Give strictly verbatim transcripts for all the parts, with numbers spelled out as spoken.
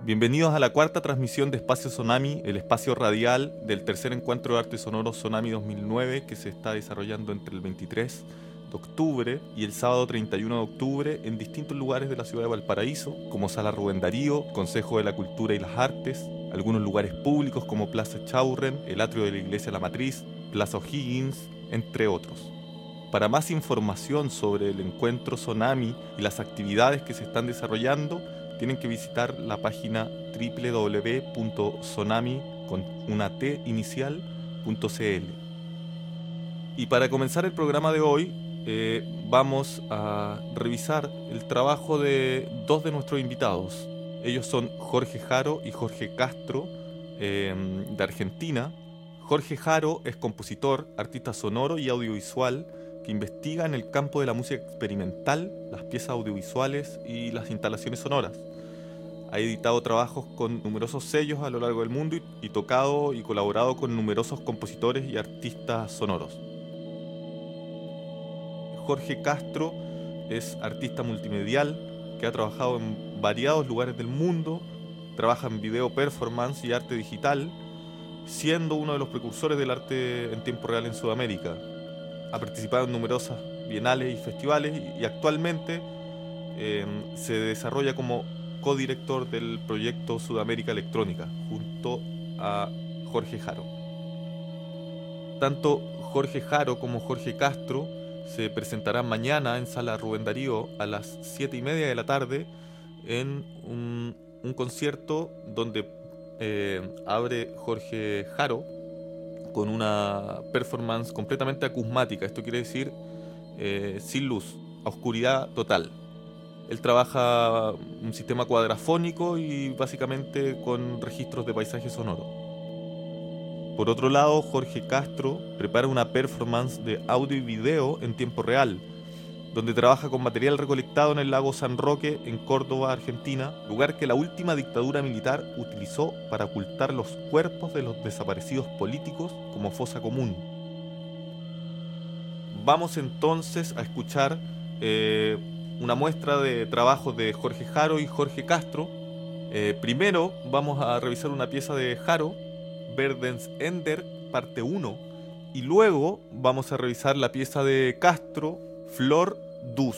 Bienvenidos a la cuarta transmisión de Espacio Sonami, el espacio radial del tercer encuentro de arte sonoro Sonami dos mil nueve que se está desarrollando entre el veintitrés de octubre y el sábado treinta y uno de octubre en distintos lugares de la ciudad de Valparaíso, como Sala Rubén Darío, Consejo de la Cultura y las Artes, algunos lugares públicos como Plaza Chaurren, el atrio de la Iglesia La Matriz, Plaza O'Higgins, entre otros. Para más información sobre el encuentro Sonami y las actividades que se están desarrollando, tienen que visitar la página doble u doble u doble u punto sonami con una T inicial punto c l. Y para comenzar el programa de hoy, eh, vamos a revisar el trabajo de dos de nuestros invitados. Ellos son Jorge Jaro y Jorge Castro, eh, de Argentina. Jorge Jaro es compositor, artista sonoro y audiovisual que investiga en el campo de la música experimental, las piezas audiovisuales y las instalaciones sonoras. Ha editado trabajos con numerosos sellos a lo largo del mundo y, y tocado y colaborado con numerosos compositores y artistas sonoros. Jorge Castro es artista multimedial que ha trabajado en variados lugares del mundo, trabaja en video performance y arte digital, siendo uno de los precursores del arte en tiempo real en Sudamérica. Ha participado en numerosas bienales y festivales y, y actualmente eh, se desarrolla como codirector del proyecto Sudamérica Electrónica junto a Jorge Jaro. Tanto Jorge Jaro como Jorge Castro se presentarán mañana en Sala Rubén Darío a las siete y media de la tarde en un, un concierto donde eh, abre Jorge Jaro con una performance completamente acusmática. Esto quiere decir eh, sin luz, a oscuridad total. Él trabaja un sistema cuadrafónico y básicamente con registros de paisaje sonoro. Por otro lado, Jorge Castro prepara una performance de audio y video en tiempo real, donde trabaja con material recolectado en el lago San Roque, en Córdoba, Argentina, lugar que la última dictadura militar utilizó para ocultar los cuerpos de los desaparecidos políticos como fosa común. Vamos entonces a escuchar eh, una muestra de trabajos de Jorge Jaro y Jorge Castro. Eh, primero vamos a revisar una pieza de Jaro, Verdens Ender, parte uno, y luego vamos a revisar la pieza de Castro, Flor Dus.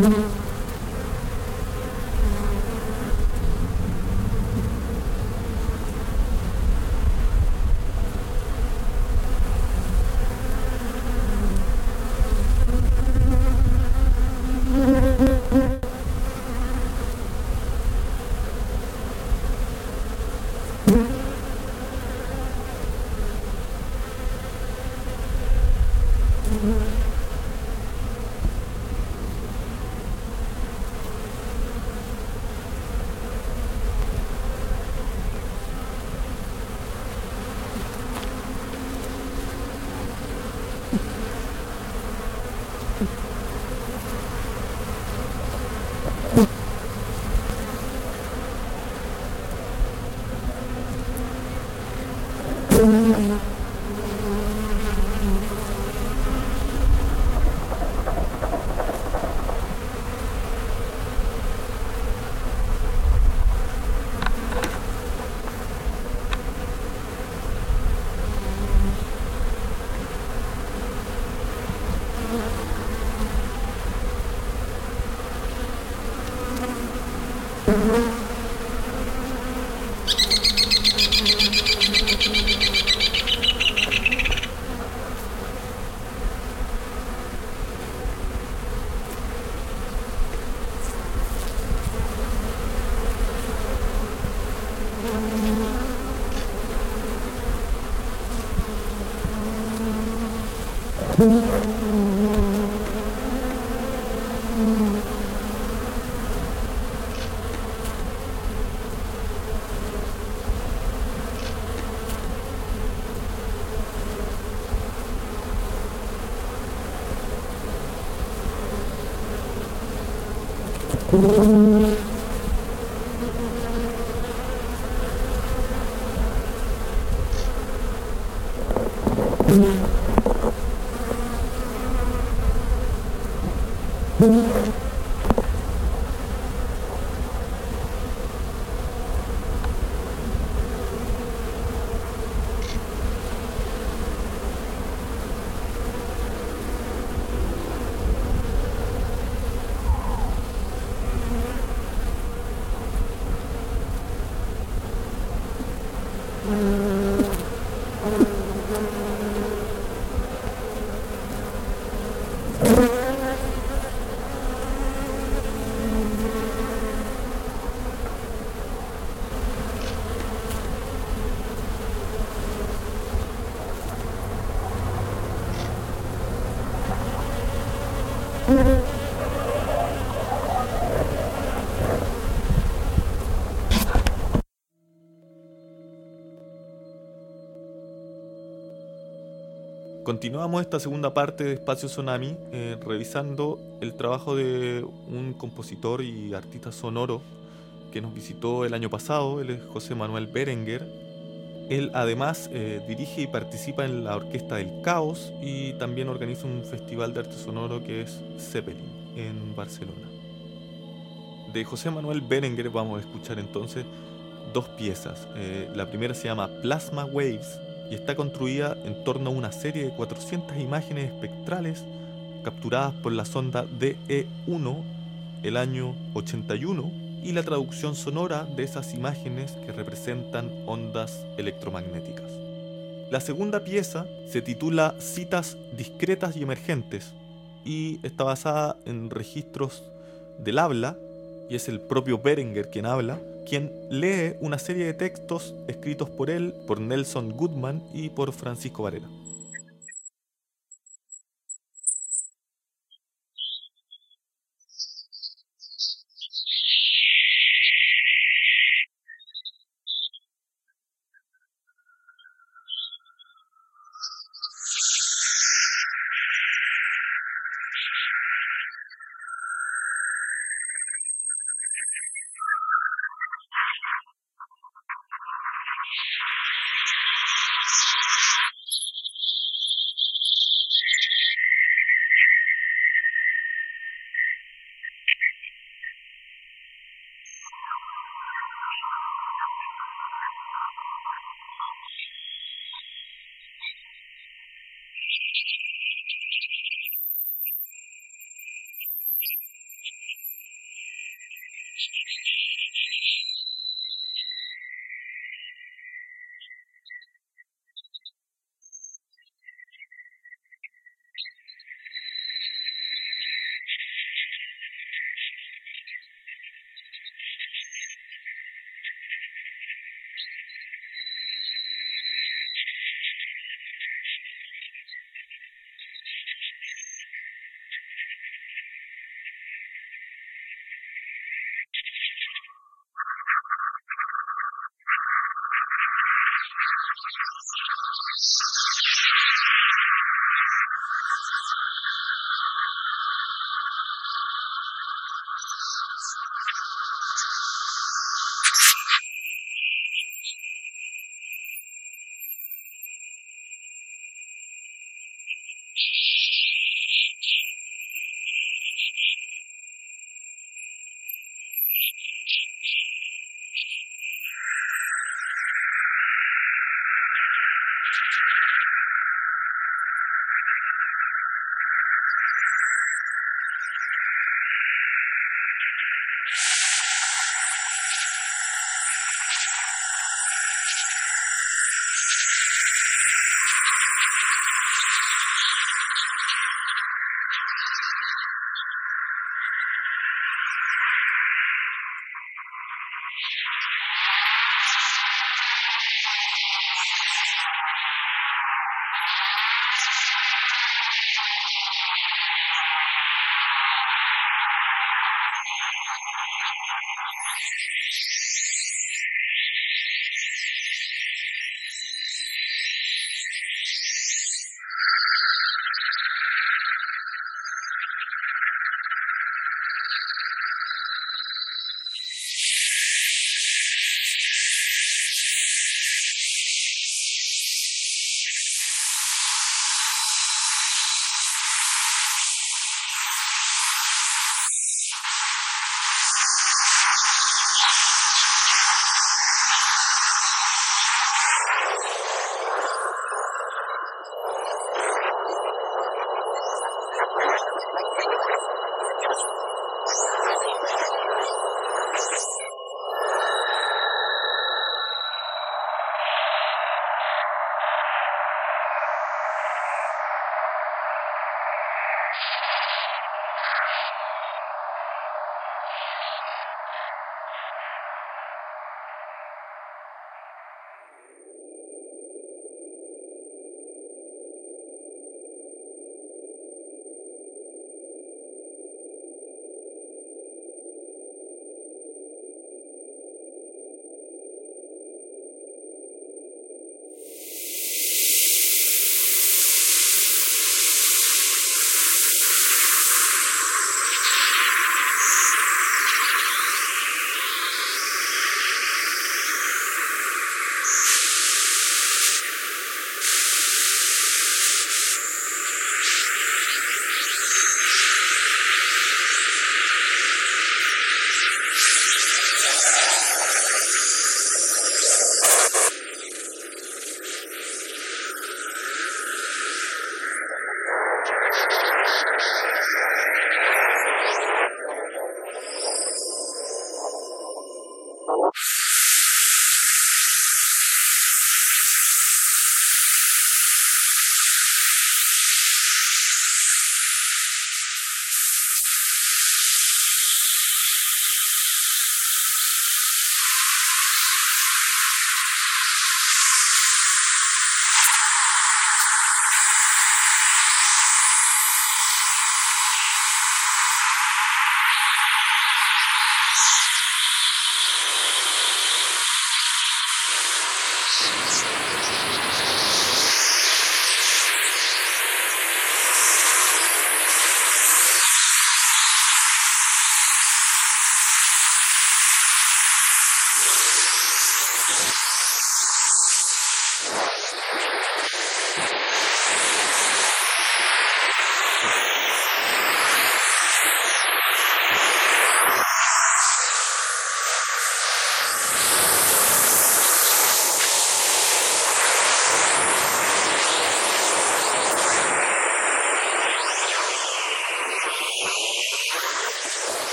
Continuamos esta segunda parte de Espacio Tsunami eh, revisando el trabajo de un compositor y artista sonoro que nos visitó el año pasado. Él es José Manuel Berenguer. Él además eh, dirige y participa en la Orquesta del Caos y también organiza un festival de arte sonoro que es Zeppelin en Barcelona. De José Manuel Berenguer vamos a escuchar entonces dos piezas. Eh, la primera se llama Plasma Waves y está construida en torno a una serie de cuatrocientas imágenes espectrales capturadas por la sonda D E uno el año ochenta y uno y la traducción sonora de esas imágenes que representan ondas electromagnéticas. La segunda pieza se titula Citas discretas y emergentes y está basada en registros del habla, y es el propio Berenguer quien habla, quien lee una serie de textos escritos por él, por Nelson Goodman y por Francisco Varela.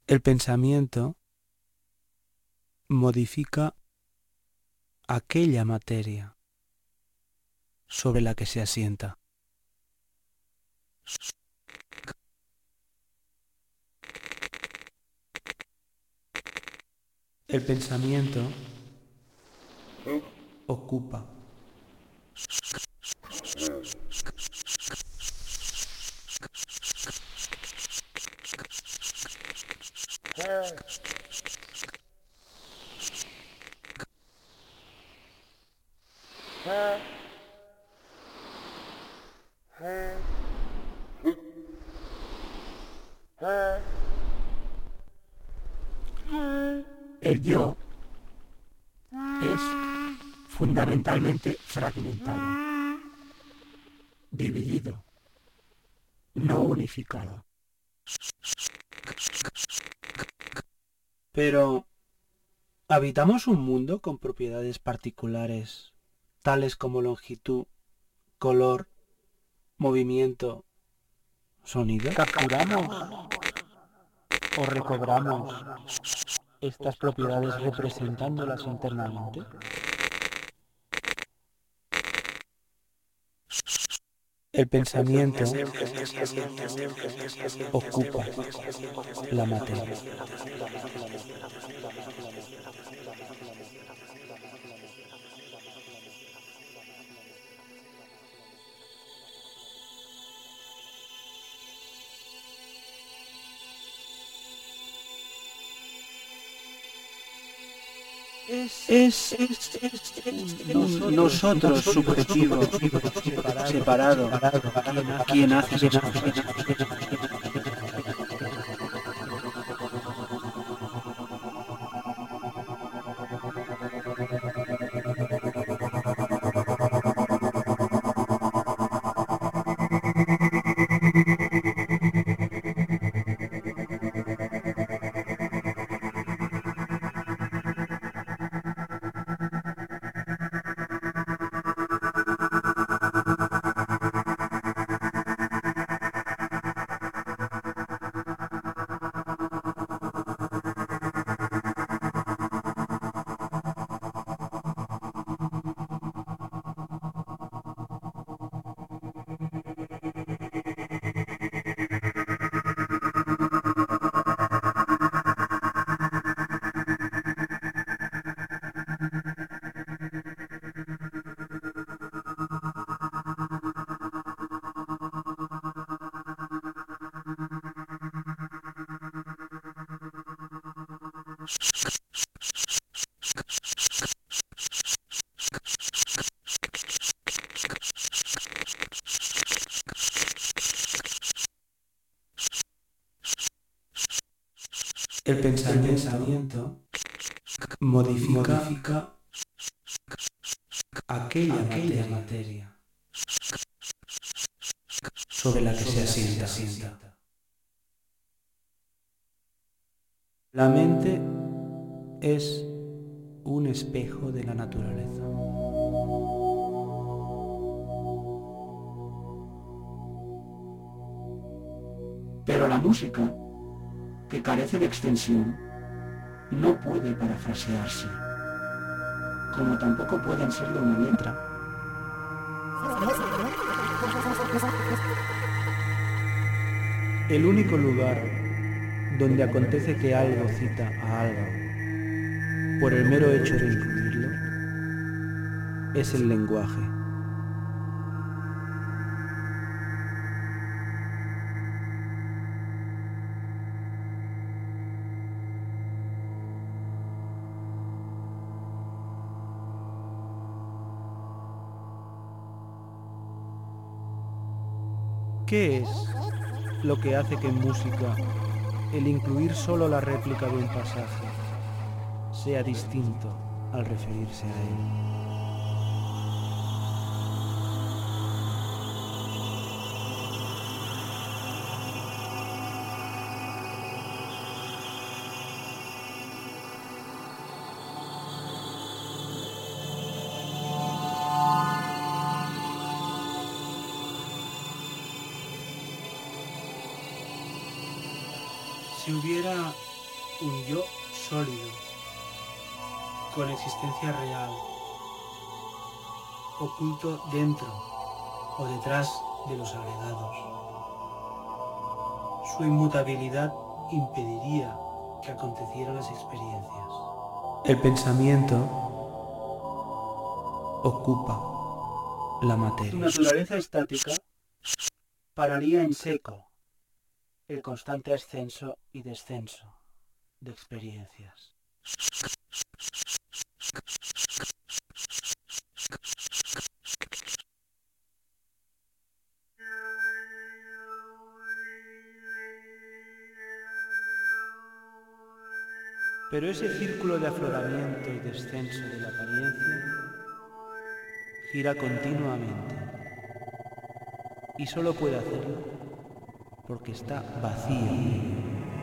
El pensamiento modifica aquella materia sobre la que se asienta. El pensamiento ocupa el yo es fundamentalmente fragmentado, dividido, no unificado. Pero ¿habitamos un mundo con propiedades particulares, tales como longitud, color, movimiento, sonido? ¿Capturamos o recobramos estas propiedades representándolas internamente? El pensamiento ocupa la materia. Es, es, es, es, es un nosotros subjetivo, separado, quien hace esas cosas. El pensamiento modifica, modifica aquella, aquella materia, materia sobre la que se asienta. asienta. La mente es un espejo de la naturaleza. Pero la música, que carece de extensión, no puede parafrasearse, como tampoco puede serlo una letra. El único lugar donde acontece que algo cita a algo por el mero hecho de incluirlo es el lenguaje. ¿Qué es lo que hace que en música el incluir solo la réplica de un pasaje sea distinto al referirse a él? Si hubiera un yo sólido, con existencia real, oculto dentro o detrás de los agregados. Su inmutabilidad impediría que acontecieran las experiencias. El pensamiento ocupa la materia. Su naturaleza estática pararía en seco el constante ascenso y descenso de experiencias. Pero ese círculo de afloramiento y descenso de la apariencia gira continuamente y solo puede hacerlo porque está vacío.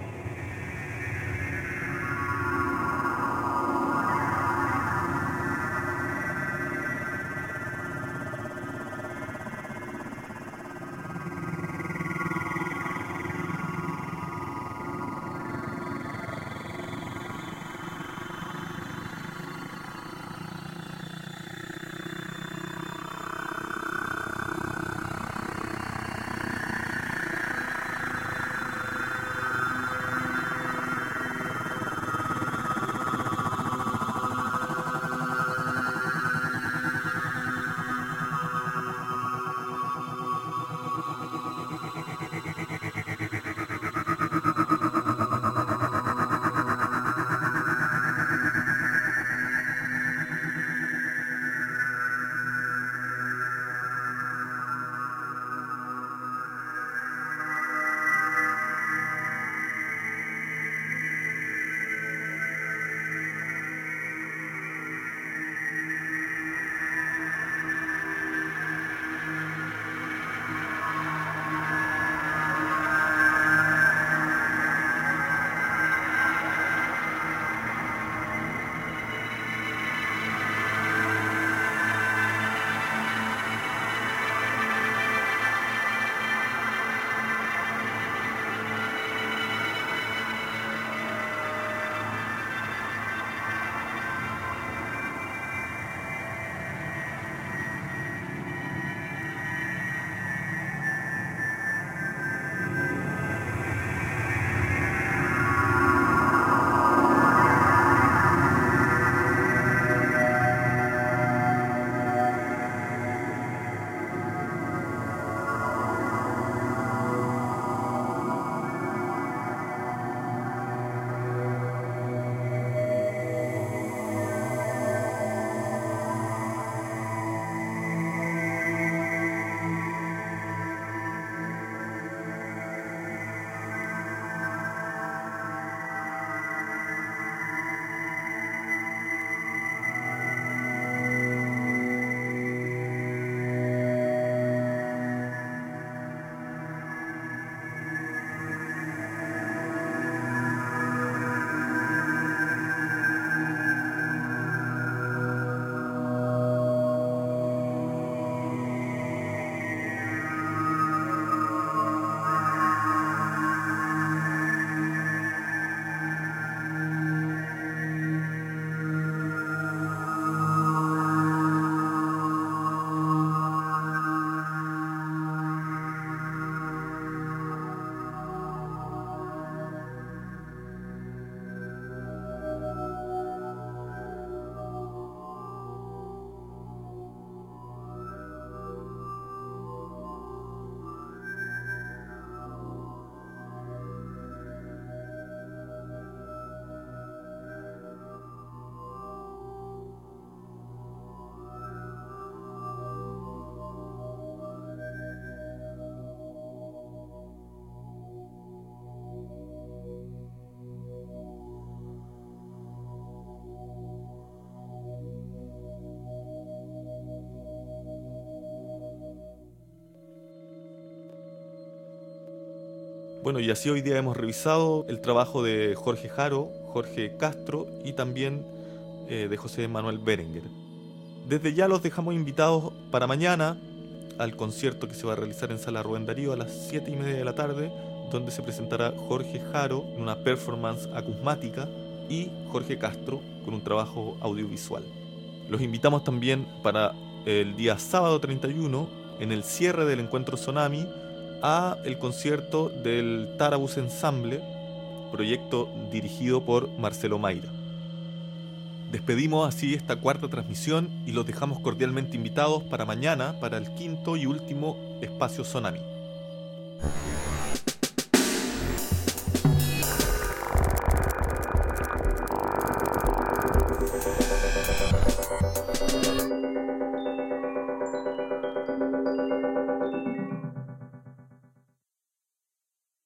Bueno, y así hoy día hemos revisado el trabajo de Jorge Jaro, Jorge Castro y también eh, de José Manuel Berenguer. Desde ya los dejamos invitados para mañana al concierto que se va a realizar en Sala Rubén Darío a las siete y media de la tarde, donde se presentará Jorge Jaro en una performance acusmática y Jorge Castro con un trabajo audiovisual. Los invitamos también para el día sábado treinta y uno, en el cierre del Encuentro Tsunami, a el concierto del Tarabus Ensemble, proyecto dirigido por Marcelo Mayra. Despedimos así esta cuarta transmisión y los dejamos cordialmente invitados para mañana, para el quinto y último Espacio Tsunami.